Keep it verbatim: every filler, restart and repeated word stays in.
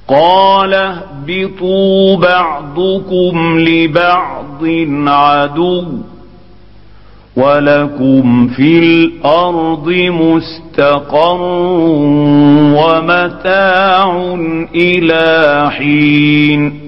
قال اهبطوا بعضكم لبعض عدو ولكم في الأرض مستقر ومتاع إلى حين